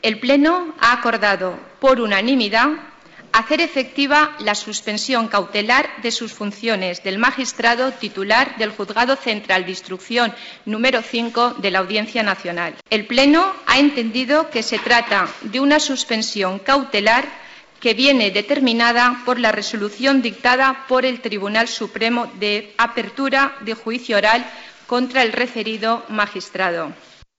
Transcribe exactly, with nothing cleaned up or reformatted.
El Pleno ha acordado, por unanimidad, hacer efectiva la suspensión cautelar de sus funciones del magistrado titular del Juzgado Central de Instrucción número cinco de la Audiencia Nacional. El Pleno ha entendido que se trata de una suspensión cautelar que viene determinada por la resolución dictada por el Tribunal Supremo de apertura de juicio oral contra el referido magistrado.